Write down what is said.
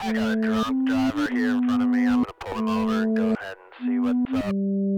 I got a drunk driver here in front of me. I'm gonna pull him over and go ahead and see what's up.